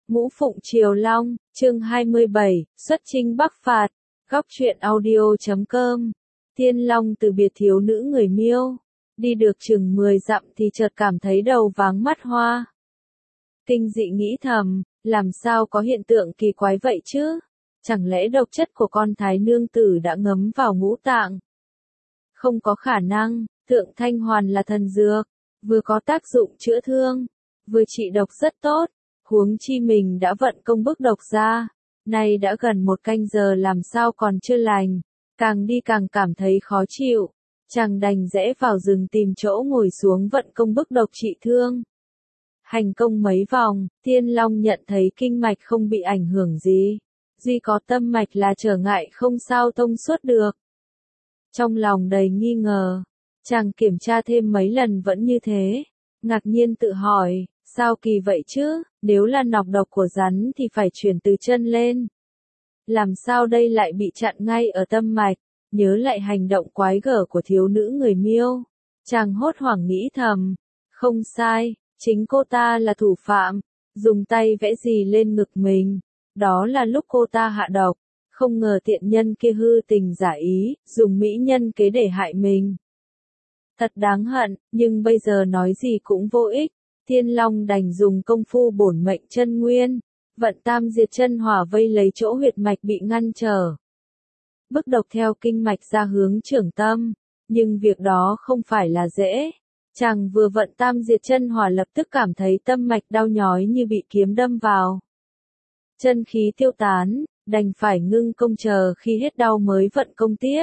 Ngũ Phụng Triều Long, chương 27, xuất chinh Bắc phạt, góc truyện audio.com. Tiên Long từ biệt thiếu nữ người Miêu, đi được chừng 10 dặm thì chợt cảm thấy đầu váng mắt hoa. Kinh dị nghĩ thầm, làm sao có hiện tượng kỳ quái vậy chứ? Chẳng lẽ độc chất của con thái nương tử đã ngấm vào ngũ tạng? Không có khả năng, Thượng Thanh Hoàn là thần dược, vừa có tác dụng chữa thương, vừa trị độc rất tốt. Huống chi mình đã vận công bức độc ra, nay đã gần 1 canh giờ làm sao còn chưa lành, càng đi càng cảm thấy khó chịu, chàng đành rẽ vào rừng tìm chỗ ngồi xuống vận công bức độc trị thương. Hành công mấy vòng, Tiên Long nhận thấy kinh mạch không bị ảnh hưởng gì, duy có tâm mạch là trở ngại không sao thông suốt được. Trong lòng đầy nghi ngờ, chàng kiểm tra thêm mấy lần vẫn như thế, ngạc nhiên tự hỏi, sao kỳ vậy chứ, nếu là nọc độc của rắn thì phải chuyển từ chân lên. Làm sao đây lại bị chặn ngay ở tâm mạch, nhớ lại hành động quái gở của thiếu nữ người Miêu. Chàng hốt hoảng nghĩ thầm, không sai, chính cô ta là thủ phạm, dùng tay vẽ gì lên ngực mình. Đó là lúc cô ta hạ độc, không ngờ tiện nhân kia hư tình giả ý, dùng mỹ nhân kế để hại mình. Thật đáng hận, nhưng bây giờ nói gì cũng vô ích. Tiên Long đành dùng công phu bổn mệnh chân nguyên, vận tam diệt chân hỏa vây lấy chỗ huyệt mạch bị ngăn trở. Bức độc theo kinh mạch ra hướng trưởng tâm, nhưng việc đó không phải là dễ. Chàng vừa vận tam diệt chân hỏa lập tức cảm thấy tâm mạch đau nhói như bị kiếm đâm vào. Chân khí tiêu tán, đành phải ngưng công chờ khi hết đau mới vận công tiếp.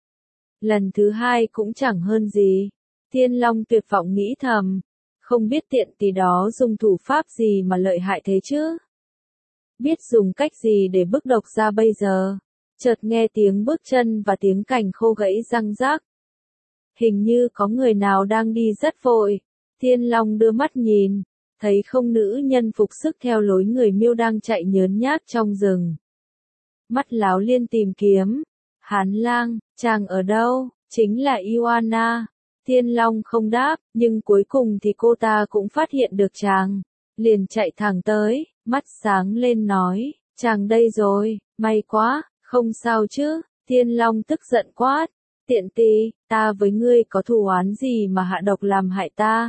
Lần thứ 2 cũng chẳng hơn gì. Tiên Long tuyệt vọng nghĩ thầm, không biết tiện tỳ đó dùng thủ pháp gì mà lợi hại thế chứ? Biết dùng cách gì để bức độc ra bây giờ? Chợt nghe tiếng bước chân và tiếng cành khô gãy răng rác. Hình như có người nào đang đi rất vội. Tiên Long đưa mắt nhìn, thấy không nữ nhân phục sức theo lối người Miêu đang chạy nhớn nhác trong rừng. Mắt láo liên tìm kiếm. Hán lang, chàng ở đâu? Chính là Ioana. Tiên Long không đáp, nhưng cuối cùng thì cô ta cũng phát hiện được chàng. Liền chạy thẳng tới, mắt sáng lên nói, chàng đây rồi, may quá, không sao chứ. Tiên Long tức giận quát, tiện tỳ, ta với ngươi có thù oán gì mà hạ độc làm hại ta?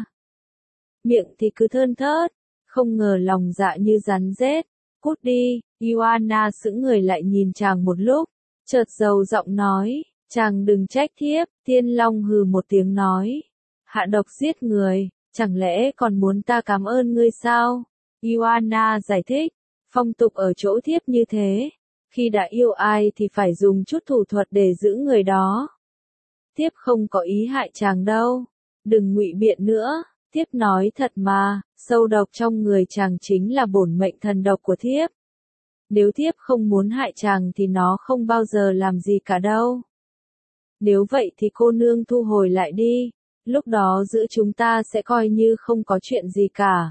Miệng thì cứ thơn thớt, không ngờ lòng dạ như rắn rết. Cút đi. Ioana sững người lại nhìn chàng một lúc, chợt dầu giọng nói, chàng đừng trách thiếp. Tiên Long hừ một tiếng nói, hạ độc giết người, chẳng lẽ còn muốn ta cảm ơn ngươi sao? Ioana giải thích, phong tục ở chỗ thiếp như thế, khi đã yêu ai thì phải dùng chút thủ thuật để giữ người đó. Thiếp không có ý hại chàng đâu, đừng ngụy biện nữa, thiếp nói thật mà, sâu độc trong người chàng chính là bổn mệnh thần độc của thiếp. Nếu thiếp không muốn hại chàng thì nó không bao giờ làm gì cả đâu. Nếu vậy thì cô nương thu hồi lại đi, lúc đó giữa chúng ta sẽ coi như không có chuyện gì cả.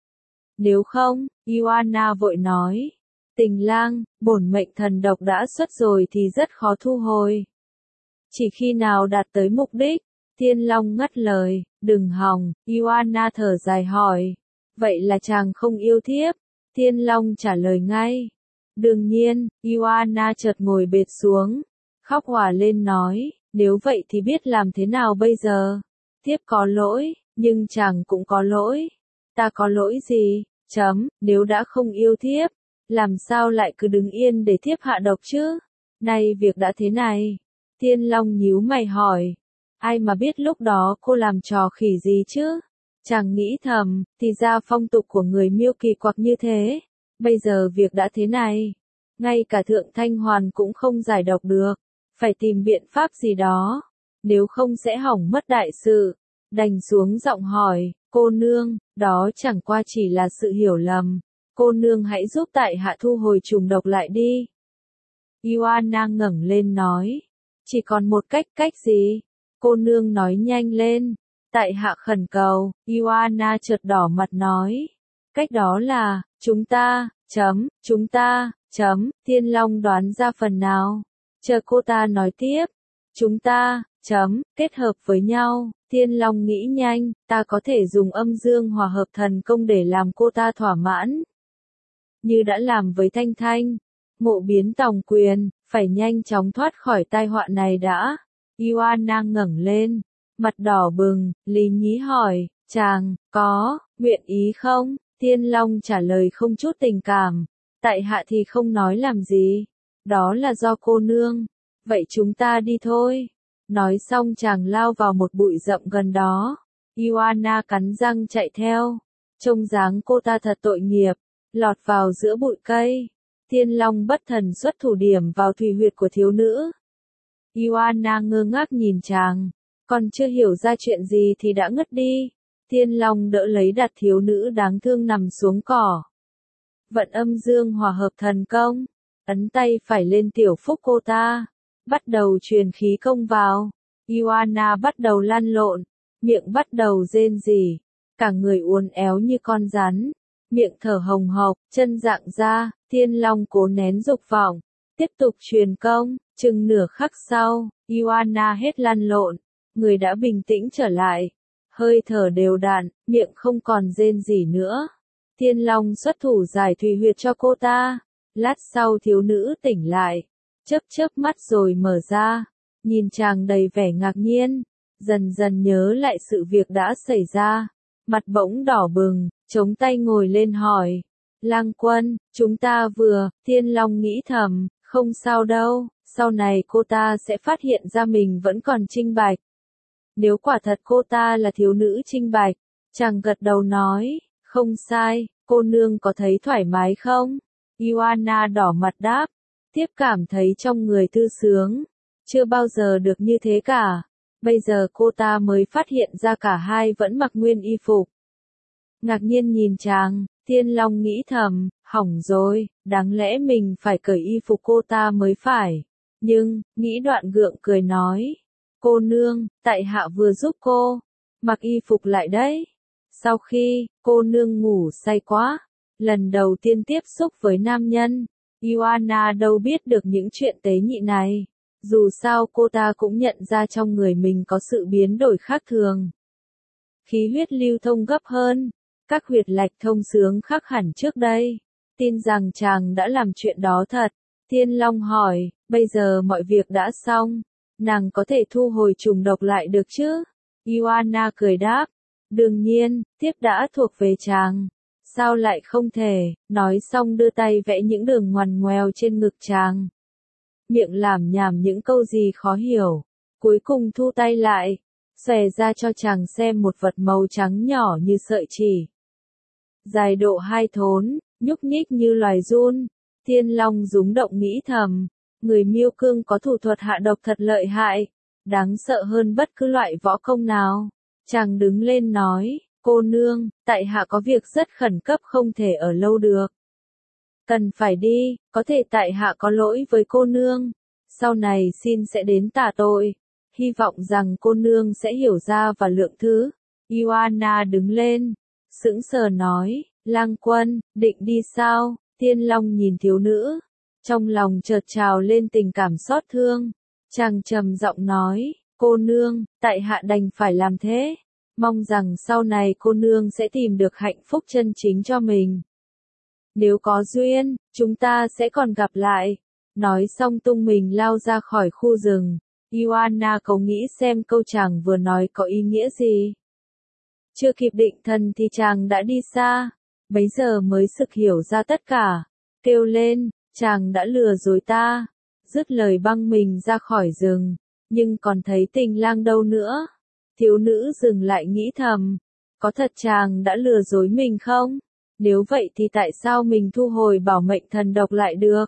Nếu không, Ioana vội nói, tình lang, bổn mệnh thần độc đã xuất rồi thì rất khó thu hồi. Chỉ khi nào đạt tới mục đích. Tiên Long ngắt lời, đừng hòng. Ioana thở dài hỏi, vậy là chàng không yêu thiếp? Tiên Long trả lời ngay, đương nhiên. Ioana chợt ngồi bệt xuống, khóc òa lên nói, nếu vậy thì biết làm thế nào bây giờ? Thiếp có lỗi, nhưng chàng cũng có lỗi. Ta có lỗi gì? Nếu đã không yêu thiếp, làm sao lại cứ đứng yên để thiếp hạ độc chứ? Nay việc đã thế này. Tiên Long nhíu mày hỏi, ai mà biết lúc đó cô làm trò khỉ gì chứ? Chàng nghĩ thầm, thì ra phong tục của người Miêu kỳ quặc như thế. Bây giờ việc đã thế này, ngay cả Thượng Thanh Hoàn cũng không giải độc được, phải tìm biện pháp gì đó, nếu không sẽ hỏng mất đại sự. Đành xuống giọng hỏi, cô nương, đó chẳng qua chỉ là sự hiểu lầm, cô nương hãy giúp tại hạ thu hồi trùng độc lại đi. Ioana ngẩng lên nói, chỉ còn một cách gì? Cô nương nói nhanh lên, tại hạ khẩn cầu. Ioana chợt đỏ mặt nói, cách đó là, chúng ta, Tiên Long đoán ra phần nào, chờ cô ta nói tiếp, chúng ta, kết hợp với nhau. Tiên Long nghĩ nhanh, ta có thể dùng âm dương hòa hợp thần công để làm cô ta thỏa mãn. như đã làm với Thanh Thanh. Ngộ biến tòng quyền, phải nhanh chóng thoát khỏi tai họa này đã. Ioana ngẩng lên, mặt đỏ bừng, lý nhí hỏi, chàng, có, nguyện ý không? Tiên Long trả lời không chút tình cảm, tại hạ thì không nói làm gì, đó là do cô nương, vậy chúng ta đi thôi. Nói xong chàng lao vào một bụi rậm gần đó. Ioana cắn răng chạy theo, trông dáng cô ta thật tội nghiệp, lọt vào giữa bụi cây. Tiên Long bất thần xuất thủ điểm vào thùy huyệt của thiếu nữ. Ioana ngơ ngác nhìn chàng, còn chưa hiểu ra chuyện gì thì đã ngất đi. Tiên Long đỡ lấy đặt thiếu nữ đáng thương nằm xuống cỏ. Vận âm dương hòa hợp thần công, ấn tay phải lên tiểu phúc cô ta, bắt đầu truyền khí công vào. Ioana bắt đầu lăn lộn, miệng bắt đầu rên rỉ, cả người uốn éo như con rắn, miệng thở hồng hộc, chân dạng ra. Tiên Long cố nén dục vọng, tiếp tục truyền công. Chừng nửa khắc sau, Ioana hết lăn lộn, người đã bình tĩnh trở lại, hơi thở đều đặn, miệng không còn rên rỉ nữa. Tiên Long xuất thủ giải thùy huyệt cho cô ta. Lát sau thiếu nữ tỉnh lại, chớp chớp mắt rồi mở ra, nhìn chàng đầy vẻ ngạc nhiên, dần dần nhớ lại sự việc đã xảy ra, mặt bỗng đỏ bừng, chống tay ngồi lên hỏi, Lang Quân, chúng ta vừa. Tiên Long nghĩ thầm, không sao đâu, sau này cô ta sẽ phát hiện ra mình vẫn còn trinh bạch. Nếu quả thật cô ta là thiếu nữ trinh bạch, chàng gật đầu nói, không sai, cô nương có thấy thoải mái không? Ioana đỏ mặt đáp, tiếp cảm thấy trong người thư sướng, chưa bao giờ được như thế cả. Bây giờ cô ta mới phát hiện ra cả hai vẫn mặc nguyên y phục. Ngạc nhiên nhìn chàng, Tiên Long nghĩ thầm, hỏng rồi, đáng lẽ mình phải cởi y phục cô ta mới phải. Nhưng, nghĩ đoạn gượng cười nói, cô nương, tại hạ vừa giúp cô mặc y phục lại đấy. Sau khi cô nương ngủ say quá, lần đầu tiên tiếp xúc với nam nhân, Ioana đâu biết được những chuyện tế nhị này. Dù sao cô ta cũng nhận ra trong người mình có sự biến đổi khác thường. Khí huyết lưu thông gấp hơn, các huyệt lạch thông sướng khác hẳn trước đây. Tin rằng chàng đã làm chuyện đó thật. Tiên Long hỏi, bây giờ mọi việc đã xong, nàng có thể thu hồi trùng độc lại được chứ? Ioana cười đáp, đương nhiên, tiếp đã thuộc về chàng. Sao lại không thể? Nói xong đưa tay vẽ những đường ngoằn ngoèo trên ngực chàng. Miệng lảm nhảm những câu gì khó hiểu. Cuối cùng thu tay lại, xòe ra cho chàng xem một vật màu trắng nhỏ như sợi chỉ. Dài độ 2 thốn, nhúc nhích như loài giun. Tiên Long rúng động nghĩ thầm, người Miêu Cương có thủ thuật hạ độc thật lợi hại, đáng sợ hơn bất cứ loại võ công nào. Chàng đứng lên nói, cô nương, tại hạ có việc rất khẩn cấp không thể ở lâu được. Cần phải đi, có thể tại hạ có lỗi với cô nương, sau này xin sẽ đến tả tội, hy vọng rằng cô nương sẽ hiểu ra và lượng thứ. Ioana đứng lên, sững sờ nói, Lang Quân, định đi sao? Tiên Long nhìn thiếu nữ, trong lòng chợt trào lên tình cảm xót thương. Chàng trầm giọng nói, cô nương, tại hạ đành phải làm thế. Mong rằng sau này cô nương sẽ tìm được hạnh phúc chân chính cho mình. Nếu có duyên, chúng ta sẽ còn gặp lại. Nói xong tung mình lao ra khỏi khu rừng. Ioana cố nghĩ xem câu chàng vừa nói có ý nghĩa gì. Chưa kịp định thần thì chàng đã đi xa. Bấy giờ mới sực hiểu ra tất cả. Kêu lên, chàng đã lừa dối ta. Dứt lời băng mình ra khỏi rừng. Nhưng còn thấy Tình Lang đâu nữa. Thiếu nữ dừng lại nghĩ thầm. Có thật chàng đã lừa dối mình không? Nếu vậy thì tại sao mình thu hồi bảo mệnh thần độc lại được?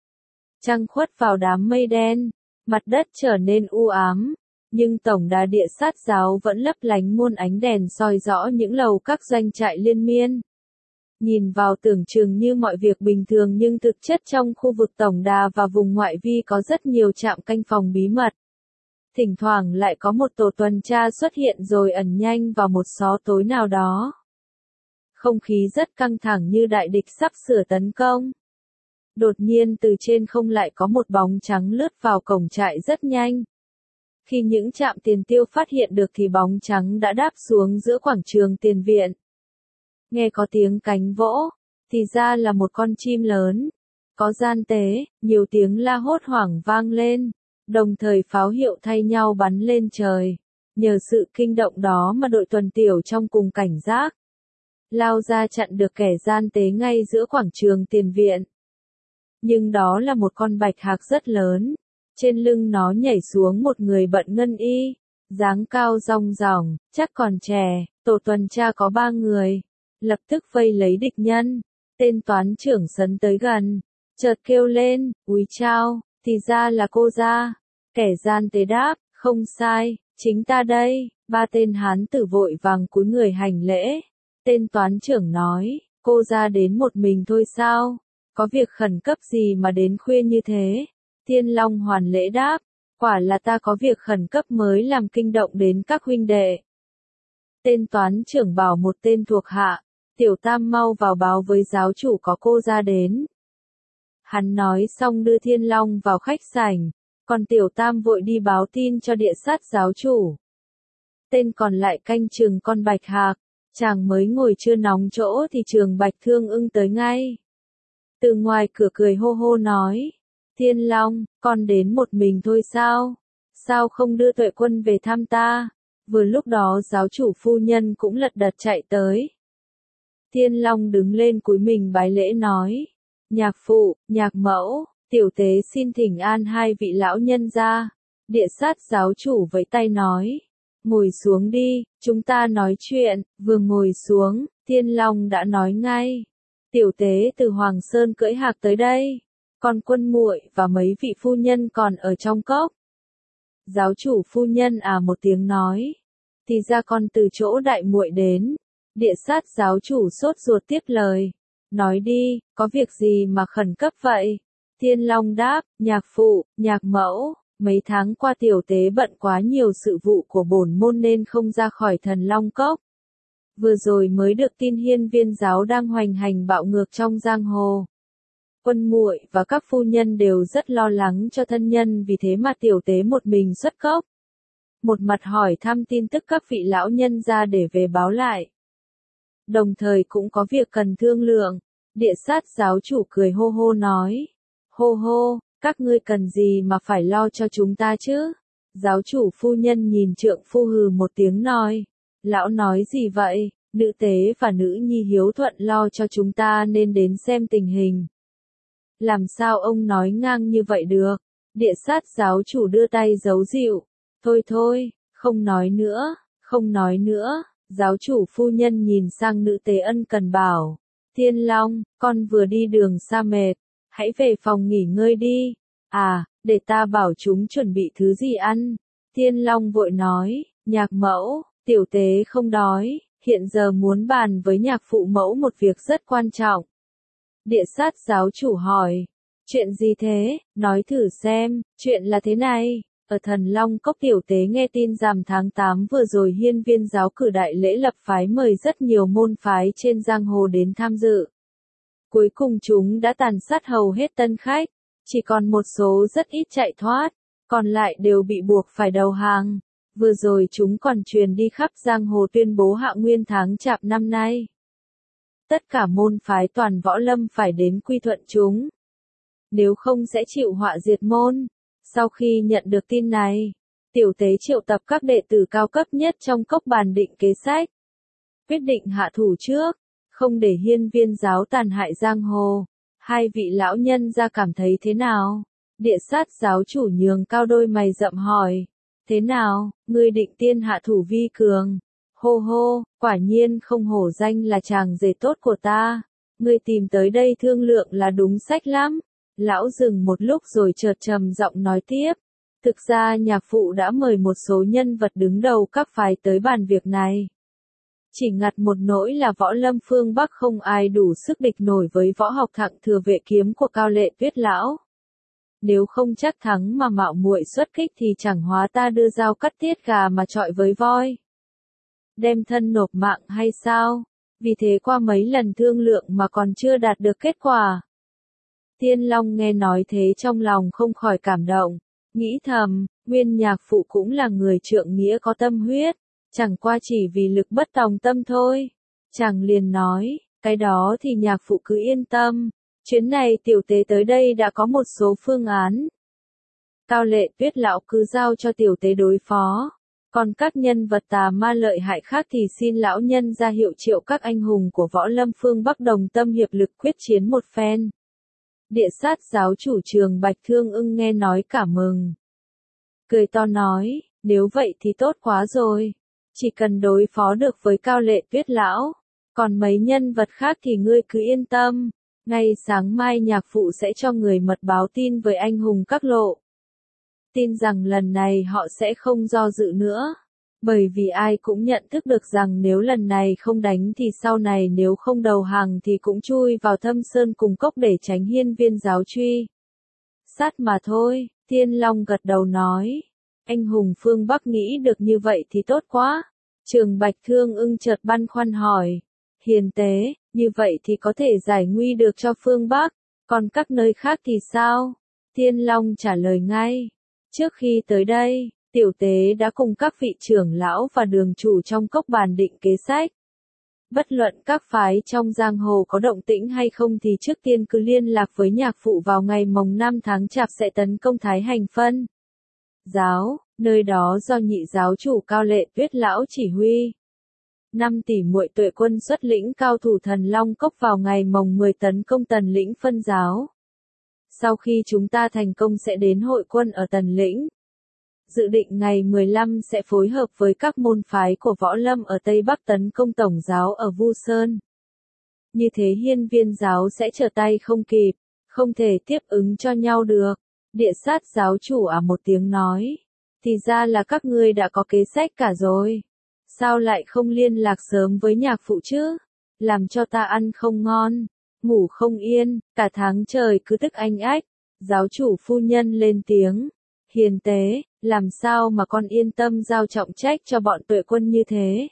Trăng khuất vào đám mây đen, mặt đất trở nên u ám, nhưng tổng đà địa sát giáo vẫn lấp lánh muôn ánh đèn soi rõ những lầu các doanh trại liên miên. Nhìn vào tưởng chừng như mọi việc bình thường nhưng thực chất trong khu vực tổng đà và vùng ngoại vi có rất nhiều trạm canh phòng bí mật. Thỉnh thoảng lại có một tổ tuần tra xuất hiện rồi ẩn nhanh vào một xó tối nào đó. Không khí rất căng thẳng như đại địch sắp sửa tấn công. Đột nhiên từ trên không lại có một bóng trắng lướt vào cổng trại rất nhanh. Khi những trạm tiền tiêu phát hiện được thì bóng trắng đã đáp xuống giữa quảng trường tiền viện. Nghe có tiếng cánh vỗ, thì ra là một con chim lớn. Có gian tế, nhiều tiếng la hốt hoảng vang lên, đồng thời pháo hiệu thay nhau bắn lên trời. Nhờ sự kinh động đó mà đội tuần tiểu trong cùng cảnh giác, lao ra chặn được kẻ gian tế ngay giữa quảng trường tiền viện. Nhưng đó là một con bạch hạc rất lớn, trên lưng nó nhảy xuống một người bận ngân y, dáng cao rong ròng, chắc còn trẻ. Tổ tuần tra có 3 người, lập tức vây lấy địch nhân. Tên toán trưởng sấn tới gần, chợt kêu lên, úi chao, thì ra là cô gia. Kẻ gian tế đáp, không sai, chính ta đây. 3 tên hán tử vội vàng cúi người hành lễ. Tên toán trưởng nói, cô gia đến một mình thôi sao? Có việc khẩn cấp gì mà đến khuya như thế? Thiên Long hoàn lễ đáp, quả là ta có việc khẩn cấp mới làm kinh động đến các huynh đệ. Tên toán trưởng bảo một tên thuộc hạ, Tiểu Tam mau vào báo với giáo chủ có cô gia đến. Hắn nói xong đưa Thiên Long vào khách sảnh, còn Tiểu Tam vội đi báo tin cho địa sát giáo chủ. Tên còn lại canh chừng con bạch hạc, chàng mới ngồi chưa nóng chỗ thì Trường Bạch Thương Ưng tới ngay. Từ ngoài cửa cười hô hô nói, Thiên Long, con đến một mình thôi sao? Sao không đưa Tuệ Quân về thăm ta? Vừa lúc đó giáo chủ phu nhân cũng lật đật chạy tới. Thiên Long đứng lên cúi mình bái lễ nói, nhạc phụ, nhạc mẫu, tiểu tế xin thỉnh an hai vị lão nhân gia. Địa sát giáo chủ vẫy tay nói, ngồi xuống đi, chúng ta nói chuyện. Vừa ngồi xuống, Thiên Long đã nói ngay, tiểu tế từ Hoàng Sơn cưỡi hạc tới đây, còn quân muội và mấy vị phu nhân còn ở trong cốc. Giáo chủ phu nhân một tiếng nói, thì ra con từ chỗ đại muội đến. Địa sát giáo chủ sốt ruột tiếp lời, nói đi, có việc gì mà khẩn cấp vậy? Thiên Long đáp, nhạc phụ, nhạc mẫu, mấy tháng qua tiểu tế bận quá nhiều sự vụ của bổn môn nên không ra khỏi Thần Long Cốc. Vừa rồi mới được tin Hiên Viên giáo đang hoành hành bạo ngược trong giang hồ. Quân muội và các phu nhân đều rất lo lắng cho thân nhân, vì thế mà tiểu tế một mình xuất cốc. Một mặt hỏi thăm tin tức các vị lão nhân ra để về báo lại. Đồng thời cũng có việc cần thương lượng. Địa sát giáo chủ cười hô hô nói, hô hô, các ngươi cần gì mà phải lo cho chúng ta chứ? Giáo chủ phu nhân nhìn trượng phu hừ một tiếng nói, lão nói gì vậy? Nữ tế và nữ nhi hiếu thuận lo cho chúng ta nên đến xem tình hình. Làm sao ông nói ngang như vậy được? Địa sát giáo chủ đưa tay giấu dịu. Thôi thôi, không nói nữa, không nói nữa. Giáo chủ phu nhân nhìn sang nữ tế ân cần bảo, Thiên Long, con vừa đi đường xa mệt, hãy về phòng nghỉ ngơi đi. Để ta bảo chúng chuẩn bị thứ gì ăn. Thiên Long vội nói, nhạc mẫu, tiểu tế không đói, hiện giờ muốn bàn với nhạc phụ mẫu một việc rất quan trọng. Địa sát giáo chủ hỏi, chuyện gì thế, nói thử xem. Chuyện là thế này, ở Thần Long Cốc tiểu tế nghe tin rằm tháng 8 vừa rồi Hiên Viên giáo cử đại lễ lập phái mời rất nhiều môn phái trên giang hồ đến tham dự. Cuối cùng chúng đã tàn sát hầu hết tân khách, chỉ còn một số rất ít chạy thoát, còn lại đều bị buộc phải đầu hàng. Vừa rồi chúng còn truyền đi khắp giang hồ tuyên bố hạ nguyên tháng chạp năm nay. Tất cả môn phái toàn võ lâm phải đến quy thuận chúng. Nếu không sẽ chịu họa diệt môn. Sau khi nhận được tin này, tiểu tế triệu tập các đệ tử cao cấp nhất trong cốc bàn định kế sách. Quyết định hạ thủ trước, không để Hiên Viên giáo tàn hại giang hồ. Hai vị lão nhân ra cảm thấy thế nào? Địa sát giáo chủ nhường cao đôi mày rậm hỏi. Thế nào, ngươi định tiên hạ thủ vi cường? Hô hô, quả nhiên không hổ danh là chàng rể tốt của ta. Ngươi tìm tới đây thương lượng là đúng sách lắm. Lão dừng một lúc rồi chợt trầm giọng nói tiếp. Thực ra nhạc phụ đã mời một số nhân vật đứng đầu các phái tới bàn việc này. Chỉ ngặt một nỗi là võ lâm phương Bắc không ai đủ sức địch nổi với võ học thặng thừa vệ kiếm của Cao Lệ Tuyết lão. Nếu không chắc thắng mà mạo muội xuất kích thì chẳng hóa ta đưa dao cắt tiết gà mà chọi với voi. Đem thân nộp mạng hay sao? Vì thế qua mấy lần thương lượng mà còn chưa đạt được kết quả. Thiên Long nghe nói thế trong lòng không khỏi cảm động, nghĩ thầm, nguyên nhạc phụ cũng là người trượng nghĩa có tâm huyết, chẳng qua chỉ vì lực bất tòng tâm thôi. Chàng liền nói, Cái đó thì nhạc phụ cứ yên tâm. Chuyến này tiểu tế tới đây đã có một số phương án. Cao Lệ Tuyết lão cứ giao cho tiểu tế đối phó. Còn các nhân vật tà ma lợi hại khác thì xin lão nhân ra hiệu triệu các anh hùng của võ lâm phương Bắc đồng tâm hiệp lực quyết chiến một phen. Địa sát giáo chủ Trường Bạch Thương Ưng nghe nói cả mừng. Cười to nói, nếu vậy thì tốt quá rồi. Chỉ cần đối phó được với Cao Lệ Tuyết lão. Còn mấy nhân vật khác thì ngươi cứ yên tâm. Ngay sáng mai nhạc phụ sẽ cho người mật báo tin với anh hùng các lộ. Tin rằng lần này họ sẽ không do dự nữa. Bởi vì ai cũng nhận thức được rằng nếu lần này không đánh thì sau này nếu không đầu hàng thì cũng chui vào thâm sơn cùng cốc để tránh hiên viên giáo truy. Sát mà thôi, Thiên Long gật đầu nói. Anh hùng phương Bắc nghĩ được như vậy thì tốt quá. Trường Bạch Thương Ưng chợt băn khoăn hỏi. Hiền tế, như vậy thì có thể giải nguy được cho phương Bắc, còn các nơi khác thì sao? Thiên Long trả lời ngay. Trước khi tới đây, tiểu tế đã cùng các vị trưởng lão và đường chủ trong cốc bàn định kế sách. Bất luận các phái trong giang hồ có động tĩnh hay không thì trước tiên cứ liên lạc với nhạc phụ vào ngày mồng 5 tháng Chạp sẽ tấn công Thái Hành Phân giáo, nơi đó do nhị giáo chủ Cao Lệ Tuyết lão chỉ huy. 5 tỷ muội tuệ quân xuất lĩnh cao thủ Thần Long Cốc vào ngày mồng 10 tấn công Tần Lĩnh Phân giáo. Sau khi chúng ta thành công sẽ đến hội quân ở Tần Lĩnh. Dự định ngày 15 sẽ phối hợp với các môn phái của võ lâm ở Tây Bắc tấn công tổng giáo ở Vu Sơn. Như thế hiên viên giáo sẽ trở tay không kịp, không thể tiếp ứng cho nhau được. Địa sát giáo chủ một tiếng nói. Thì ra là các ngươi đã có kế sách cả rồi. Sao lại không liên lạc sớm với nhạc phụ chứ? Làm cho ta ăn không ngon, ngủ không yên, cả tháng trời cứ tức anh ách. Giáo chủ phu nhân lên tiếng. Hiền tế, làm sao mà con yên tâm giao trọng trách cho bọn tuệ quân như thế?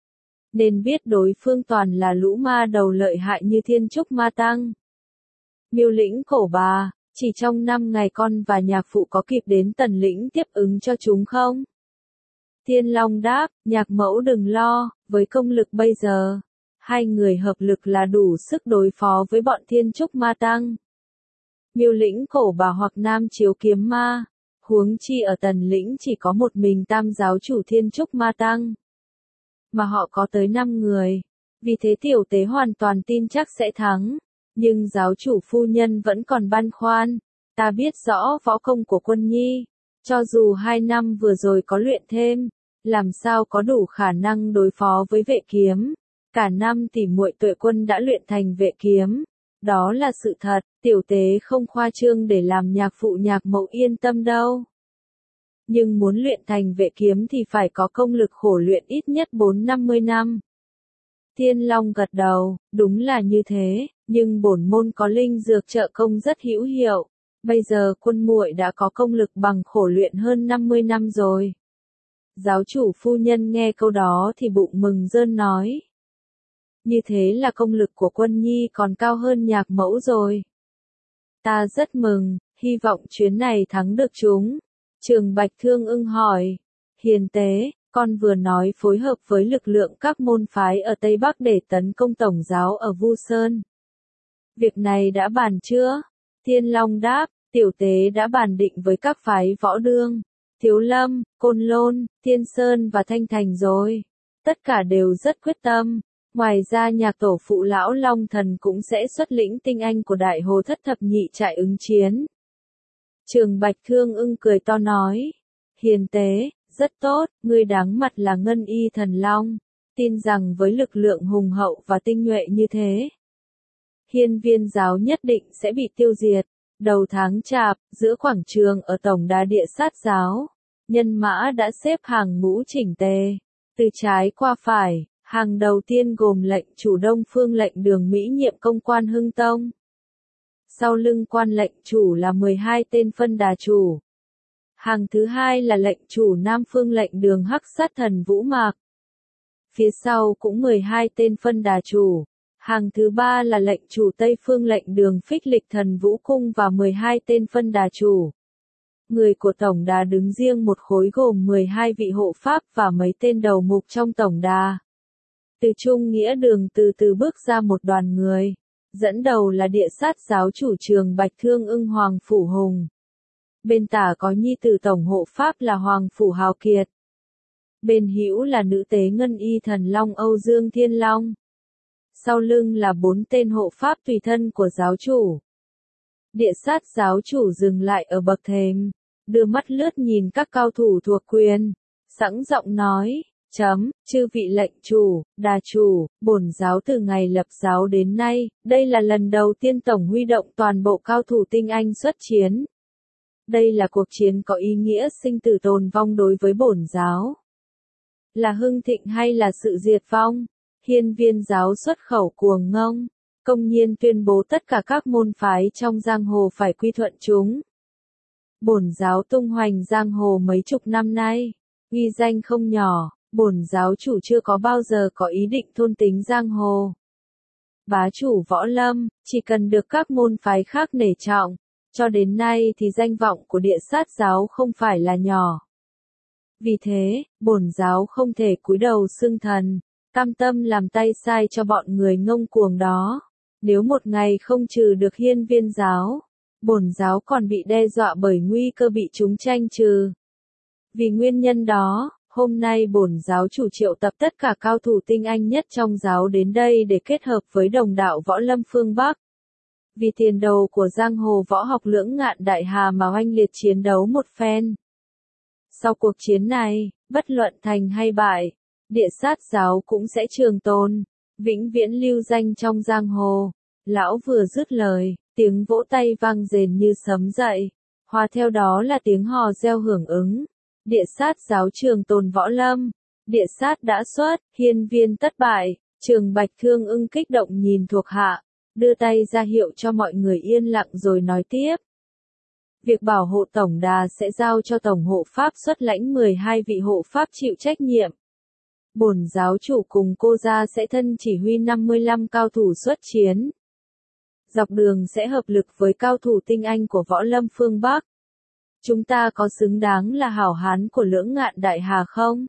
Nên biết đối phương toàn là lũ ma đầu lợi hại như Thiên Trúc Ma Tăng. Miêu Lĩnh Cổ Bà, chỉ trong 5 ngày con và nhạc phụ có kịp đến Tần Lĩnh tiếp ứng cho chúng không? Thiên Long đáp, nhạc mẫu đừng lo, với công lực bây giờ, hai người hợp lực là đủ sức đối phó với bọn Thiên Trúc Ma Tăng. Miêu Lĩnh Cổ Bà hoặc Nam Chiếu Kiếm Ma, huống chi ở Tần Lĩnh chỉ có một mình tam giáo chủ Thiên Trúc Ma Tăng. Mà họ có tới 5 người, vì thế tiểu tế hoàn toàn tin chắc sẽ thắng. Nhưng giáo chủ phu nhân vẫn còn băn khoăn, ta biết rõ võ công của Quân Nhi, cho dù 2 năm vừa rồi có luyện thêm, làm sao có đủ khả năng đối phó với vệ kiếm. Cả 5 tỷ muội tuệ quân đã luyện thành vệ kiếm, đó là sự thật, tiểu tế không khoa trương để làm nhạc phụ nhạc mẫu yên tâm đâu. Nhưng muốn luyện thành vệ kiếm thì phải có công lực khổ luyện ít nhất 4-50 năm. Thiên Long gật đầu, đúng là như thế, nhưng bổn môn có linh dược trợ công rất hữu hiệu. Bây giờ quân muội đã có công lực bằng khổ luyện hơn 50 năm rồi. Giáo chủ phu nhân nghe câu đó thì bụng mừng rơn nói. Như thế là công lực của Quân Nhi còn cao hơn nhạc mẫu rồi. Ta rất mừng, hy vọng chuyến này thắng được chúng. Trường Bạch Thương Ưng hỏi. Hiền tế, con vừa nói phối hợp với lực lượng các môn phái ở Tây Bắc để tấn công tổng giáo ở Vu Sơn. Việc này đã bàn chưa? Thiên Long đáp, tiểu tế đã bàn định với các phái Võ Đương, Thiếu Lâm, Côn Lôn, Thiên Sơn và Thanh Thành rồi. Tất cả đều rất quyết tâm. Ngoài ra nhạc tổ phụ lão Long Thần cũng sẽ xuất lĩnh tinh anh của Đại Hồ Thất Thập Nhị trại ứng chiến. Trường Bạch Thương Ưng cười to nói. Hiền tế, rất tốt, ngươi đáng mặt là Ngân Y Thần Long. Tin rằng với lực lượng hùng hậu và tinh nhuệ như thế, hiên viên giáo nhất định sẽ bị tiêu diệt. Đầu tháng Chạp, giữa quảng trường ở tổng đà địa sát giáo, nhân mã đã xếp hàng ngũ chỉnh tề, từ trái qua phải. Hàng đầu tiên gồm lệnh chủ Đông Phương lệnh Đường Mỹ nhiệm công quan Hưng Tông. Sau lưng quan lệnh chủ là 12 tên phân đà chủ. Hàng thứ hai là lệnh chủ Nam Phương lệnh Đường Hắc Sát Thần Vũ Mạc. Phía sau cũng 12 tên phân đà chủ. Hàng thứ ba là lệnh chủ Tây Phương lệnh Đường Phích Lịch Thần Vũ Cung và 12 tên phân đà chủ. Người của tổng đà đứng riêng một khối gồm 12 vị hộ pháp và mấy tên đầu mục trong tổng đà. Từ Trung Nghĩa Đường từ từ bước ra một đoàn người. Dẫn đầu là địa sát giáo chủ Trường Bạch Thương Ưng Hoàng Phủ Hùng. Bên tả có nhi tử tổng hộ pháp là Hoàng Phủ Hào Kiệt. Bên hữu là nữ tế ngân y thần long Âu Dương Thiên Long. Sau lưng là 4 tên hộ pháp tùy thân của giáo chủ. Địa sát giáo chủ dừng lại ở bậc thềm, đưa mắt lướt nhìn các cao thủ thuộc quyền, sẵn giọng nói, chư vị lệnh chủ, đà chủ, bổn giáo từ ngày lập giáo đến nay, đây là lần đầu tiên tổng huy động toàn bộ cao thủ tinh anh xuất chiến. Đây là cuộc chiến có ý nghĩa sinh tử tồn vong đối với bổn giáo. Là hưng thịnh hay là sự diệt vong? Hiên Viên giáo xuất khẩu cuồng ngông, công nhiên tuyên bố tất cả các môn phái trong giang hồ phải quy thuận chúng. Bổn giáo tung hoành giang hồ mấy chục năm nay, uy danh không nhỏ, bổn giáo chủ chưa có bao giờ có ý định thôn tính giang hồ. Bá chủ Võ Lâm, chỉ cần được các môn phái khác nể trọng, cho đến nay thì danh vọng của địa sát giáo không phải là nhỏ. Vì thế, bổn giáo không thể cúi đầu xưng thần, cam tâm làm tay sai cho bọn người ngông cuồng đó. Nếu một ngày không trừ được Hiên Viên giáo, bổn giáo còn bị đe dọa bởi nguy cơ bị chúng tranh trừ. Vì nguyên nhân đó, hôm nay bổn giáo chủ triệu tập tất cả cao thủ tinh anh nhất trong giáo đến đây để kết hợp với đồng đạo Võ Lâm phương Bắc. Vì tiền đồ của giang hồ võ học Lưỡng Ngạn Đại Hà mà oanh liệt chiến đấu một phen. Sau cuộc chiến này, bất luận thành hay bại, địa sát giáo cũng sẽ trường tồn, vĩnh viễn lưu danh trong giang hồ. Lão vừa dứt lời, tiếng vỗ tay vang rền như sấm dậy, hòa theo đó là tiếng hò reo hưởng ứng. Địa sát giáo trường tồn Võ Lâm, địa sát đã xuất, Hiên Viên tất bại. Trường Bạch Thương Ưng kích động nhìn thuộc hạ, đưa tay ra hiệu cho mọi người yên lặng rồi nói tiếp. Việc bảo hộ tổng đà sẽ giao cho tổng hộ pháp xuất lãnh 12 vị hộ pháp chịu trách nhiệm. Bổn giáo chủ cùng cô gia sẽ thân chỉ huy 55 cao thủ xuất chiến. Dọc đường sẽ hợp lực với cao thủ tinh anh của Võ Lâm phương Bắc. Chúng ta có xứng đáng là hảo hán của Lưỡng Ngạn Đại Hà không?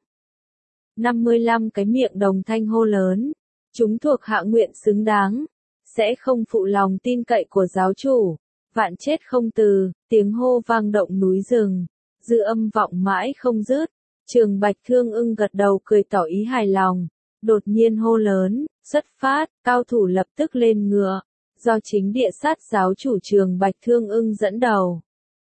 55 cái miệng đồng thanh hô lớn. Chúng thuộc hạ nguyện xứng đáng, sẽ không phụ lòng tin cậy của giáo chủ. Vạn chết không từ, tiếng hô vang động núi rừng, dư âm vọng mãi không dứt. Trường Bạch Thương Ưng gật đầu cười tỏ ý hài lòng, đột nhiên hô lớn, xuất phát, cao thủ lập tức lên ngựa, do chính địa sát giáo chủ Trường Bạch Thương Ưng dẫn đầu.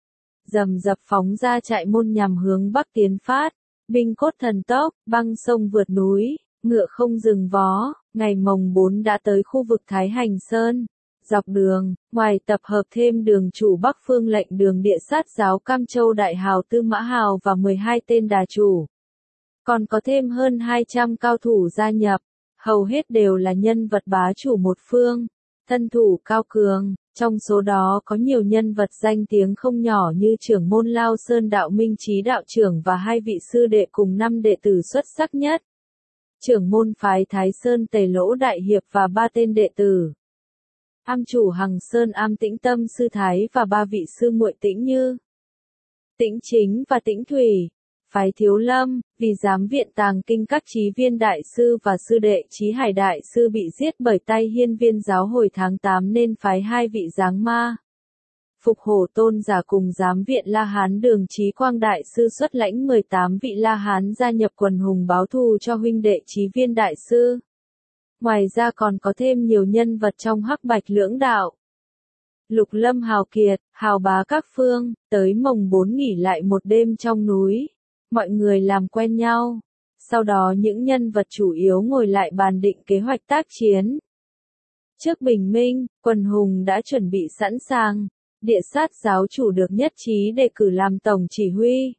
Rầm rập phóng ra chạy môn nhằm hướng bắc tiến phát, binh cốt thần tốc, băng sông vượt núi, ngựa không dừng vó, ngày mồng 4 đã tới khu vực Thái Hành Sơn. Dọc đường, ngoài tập hợp thêm đường chủ Bắc Phương lệnh đường địa sát giáo Cam Châu Đại Hào Tư Mã Hào và 12 tên đà chủ. Còn có thêm hơn 200 cao thủ gia nhập, hầu hết đều là nhân vật bá chủ một phương, thân thủ cao cường, trong số đó có nhiều nhân vật danh tiếng không nhỏ như trưởng môn Lao Sơn Đạo Minh Chí đạo trưởng và 2 vị sư đệ cùng 5 đệ tử xuất sắc nhất. Trưởng môn phái Thái Sơn Tề Lỗ Đại Hiệp và 3 tên đệ tử. Am chủ Hằng Sơn Am Tĩnh Tâm Sư Thái và 3 vị sư muội Tĩnh Như, Tĩnh Chính và Tĩnh Thủy. Phái Thiếu Lâm, vì dám viện tàng kinh các chí viên đại sư và sư đệ Chí Hải đại sư bị giết bởi tay Hiên Viên giáo hồi tháng 8 nên phái 2 vị giáng ma. Phục Hổ Tôn giả cùng giám viện La Hán Đường Chí Quang đại sư xuất lãnh 18 vị La Hán gia nhập quần hùng báo thù cho huynh đệ chí viên đại sư. Ngoài ra còn có thêm nhiều nhân vật trong Hắc Bạch lưỡng đạo. Lục Lâm hào kiệt, hào bá các phương, tới mồng 4 nghỉ lại một đêm trong núi. Mọi người làm quen nhau. Sau đó những nhân vật chủ yếu ngồi lại bàn định kế hoạch tác chiến. Trước bình minh, quần hùng đã chuẩn bị sẵn sàng. Địa sát giáo chủ được nhất trí đề cử làm tổng chỉ huy.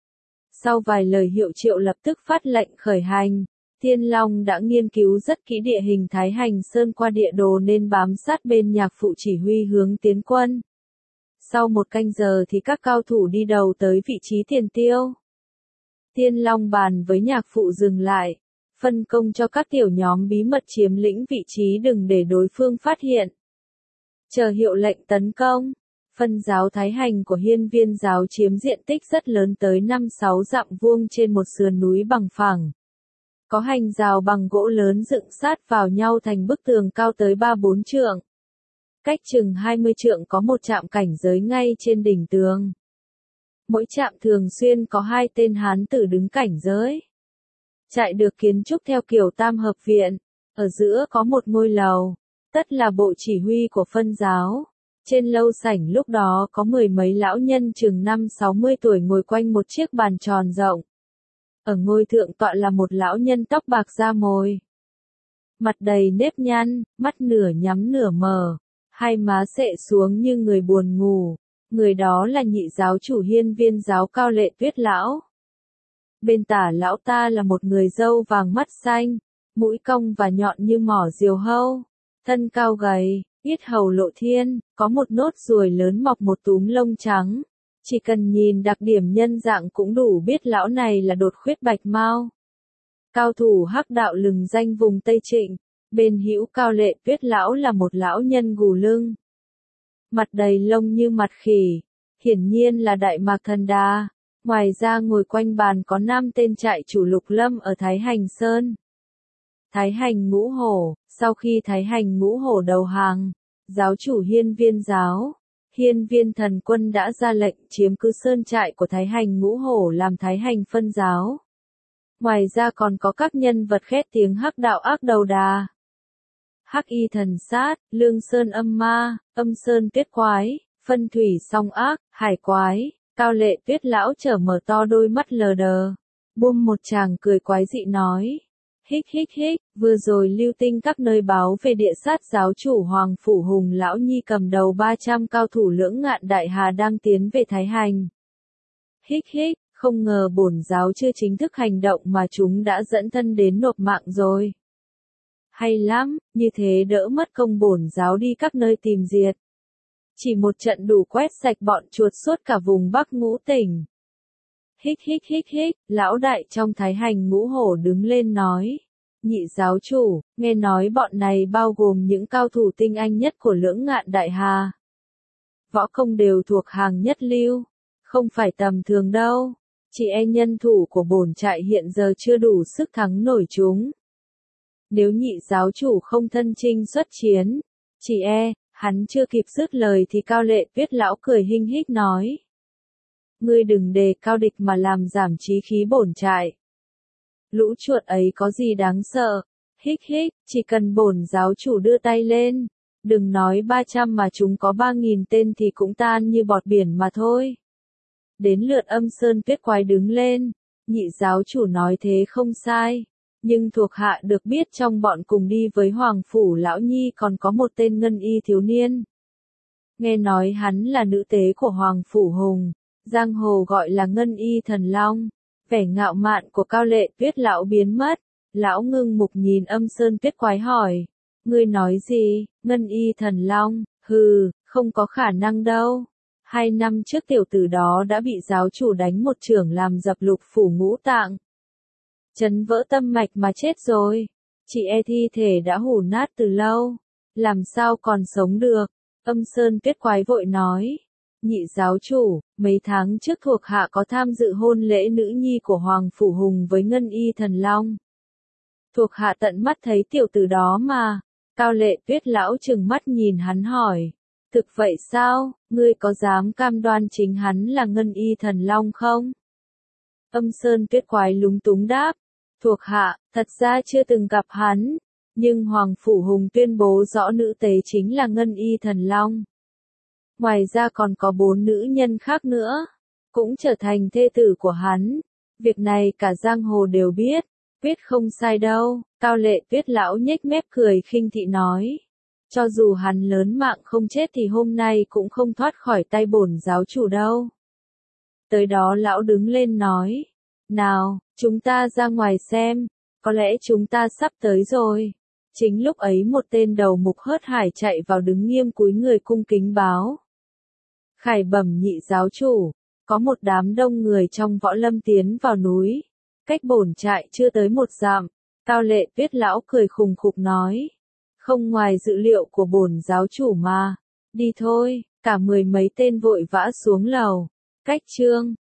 Sau vài lời hiệu triệu lập tức phát lệnh khởi hành. Thiên Long đã nghiên cứu rất kỹ địa hình Thái Hành Sơn qua địa đồ nên bám sát bên nhạc phụ chỉ huy hướng tiến quân. Sau 1 canh giờ thì các cao thủ đi đầu tới vị trí tiền tiêu. Thiên Long bàn với nhạc phụ dừng lại, phân công cho các tiểu nhóm bí mật chiếm lĩnh vị trí đừng để đối phương phát hiện. Chờ hiệu lệnh tấn công. Phân giáo Thái Hành của Hiên Viên giáo chiếm diện tích rất lớn tới 5-6 dặm vuông trên một sườn núi bằng phẳng. Có hành rào bằng gỗ lớn dựng sát vào nhau thành bức tường cao tới 3-4 trượng. Cách chừng 20 trượng có một trạm cảnh giới ngay trên đỉnh tường. Mỗi trạm thường xuyên có 2 tên hán tử đứng cảnh giới. Trại được kiến trúc theo kiểu tam hợp viện, ở giữa có một ngôi lầu, tất là bộ chỉ huy của phân giáo. Trên lâu sảnh lúc đó có 10 mấy lão nhân chừng 50-60 tuổi ngồi quanh một chiếc bàn tròn rộng. Ở ngôi thượng tọa là một lão nhân tóc bạc da mồi. Mặt đầy nếp nhăn, mắt nửa nhắm nửa mở, hai má xệ xuống như người buồn ngủ. Người đó là nhị giáo chủ Hiên Viên giáo Cao Lệ Tuyết lão. Bên tả lão ta là một người râu vàng mắt xanh, mũi cong và nhọn như mỏ diều hâu, thân cao gầy, yết hầu lộ thiên, có một nốt ruồi lớn mọc một túm lông trắng. Chỉ cần nhìn đặc điểm nhân dạng cũng đủ biết lão này là đột khuyết bạch mao. Cao thủ hắc đạo lừng danh vùng Tây Trịnh, bên hữu Cao Lệ Tuyết lão là một lão nhân gù lưng. Mặt đầy lông như mặt khỉ, hiển nhiên là Đại Mạc Thần Đà. Ngoài ra ngồi quanh bàn có 5 tên trại chủ Lục Lâm ở Thái Hành Sơn. Thái Hành Ngũ Hổ, sau khi Thái Hành Ngũ Hổ đầu hàng, giáo chủ Hiên Viên giáo, Hiên Viên thần quân đã ra lệnh chiếm cứ sơn trại của Thái Hành Ngũ Hổ làm Thái Hành phân giáo. Ngoài ra còn có các nhân vật khét tiếng hắc đạo ác đầu đà. Hắc y thần sát, Lương Sơn âm ma, Âm Sơn tuyết quái, Phân thủy song ác, Hải quái. Cao Lệ Tuyết lão trở mở to đôi mắt lờ đờ. Buông một tràng cười quái dị nói. Hích hích hích, vừa rồi lưu tinh các nơi báo về địa sát giáo chủ Hoàng Phủ Hùng Lão Nhi cầm đầu 300 cao thủ Lưỡng Ngạn Đại Hà đang tiến về Thái Hành. Hích hích, không ngờ bổn giáo chưa chính thức hành động mà chúng đã dẫn thân đến nộp mạng rồi. Hay lắm, như thế đỡ mất công bổn giáo đi các nơi tìm diệt. Chỉ một trận đủ quét sạch bọn chuột suốt cả vùng Bắc Ngũ tỉnh. Hích hích hích hích, lão đại trong Thái Hành Ngũ Hổ đứng lên nói. Nhị giáo chủ, nghe nói bọn này bao gồm những cao thủ tinh anh nhất của Lưỡng Ngạn Đại Hà. Võ công đều thuộc hàng nhất lưu, không phải tầm thường đâu. Chỉ e nhân thủ của bổn trại hiện giờ chưa đủ sức thắng nổi chúng. Nếu nhị giáo chủ không thân chinh xuất chiến, chỉ e, hắn chưa kịp dứt lời thì Cao Lệ Tuyết lão cười hinh hích nói. Ngươi đừng đề cao địch mà làm giảm chí khí bổn trại. Lũ chuột ấy có gì đáng sợ, hích hích, chỉ cần bổn giáo chủ đưa tay lên, đừng nói 300 mà chúng có 3.000 tên thì cũng tan như bọt biển mà thôi. Đến lượt Âm Sơn tuyết quái đứng lên, nhị giáo chủ nói thế không sai, nhưng thuộc hạ được biết trong bọn cùng đi với Hoàng Phủ Lão Nhi còn có một tên ngân y thiếu niên. Nghe nói hắn là nữ tế của Hoàng Phủ Hùng, giang hồ gọi là ngân y thần long. Vẻ ngạo mạn của Cao Lệ Tuyết lão biến mất, lão ngưng mục nhìn Âm Sơn tuyết quái hỏi. Ngươi nói gì, ngân y thần long, hừ, không có khả năng đâu. 2 năm trước tiểu tử đó đã bị giáo chủ đánh một chưởng làm dập lục phủ ngũ tạng. Chấn vỡ tâm mạch mà chết rồi. Chị e thi thể đã hủ nát từ lâu. Làm sao còn sống được? Âm Sơn tuyết quái vội nói. Nhị giáo chủ, mấy tháng trước thuộc hạ có tham dự hôn lễ nữ nhi của Hoàng Phủ Hùng với ngân y thần long. Thuộc hạ tận mắt thấy tiểu tử đó mà. Cao Lệ Tuyết lão trừng mắt nhìn hắn hỏi. Thực vậy sao, ngươi có dám cam đoan chính hắn là ngân y thần long không? Âm Sơn tuyết quái lúng túng đáp. Thuộc hạ, thật ra chưa từng gặp hắn, nhưng Hoàng Phủ Hùng tuyên bố rõ nữ tế chính là ngân y thần long. Ngoài ra còn có 4 nữ nhân khác nữa, cũng trở thành thê tử của hắn. Việc này cả giang hồ đều biết, quyết không sai đâu. Cao Lệ Tuyết lão nhếch mép cười khinh thị nói. Cho dù hắn lớn mạng không chết thì hôm nay cũng không thoát khỏi tay bổn giáo chủ đâu. Tới đó lão đứng lên nói. Nào, chúng ta ra ngoài xem, có lẽ chúng ta sắp tới rồi. Chính lúc ấy một tên đầu mục hớt hải chạy vào đứng nghiêm cúi người cung kính báo. Khải bẩm nhị giáo chủ, có một đám đông người trong Võ Lâm tiến vào núi. Cách bổn trại chưa tới 1 dặm, Cao Lệ Tuyết lão cười khùng khục nói. Không ngoài dự liệu của bổn giáo chủ mà. Đi thôi, cả 10 mấy tên vội vã xuống lầu. Cách chương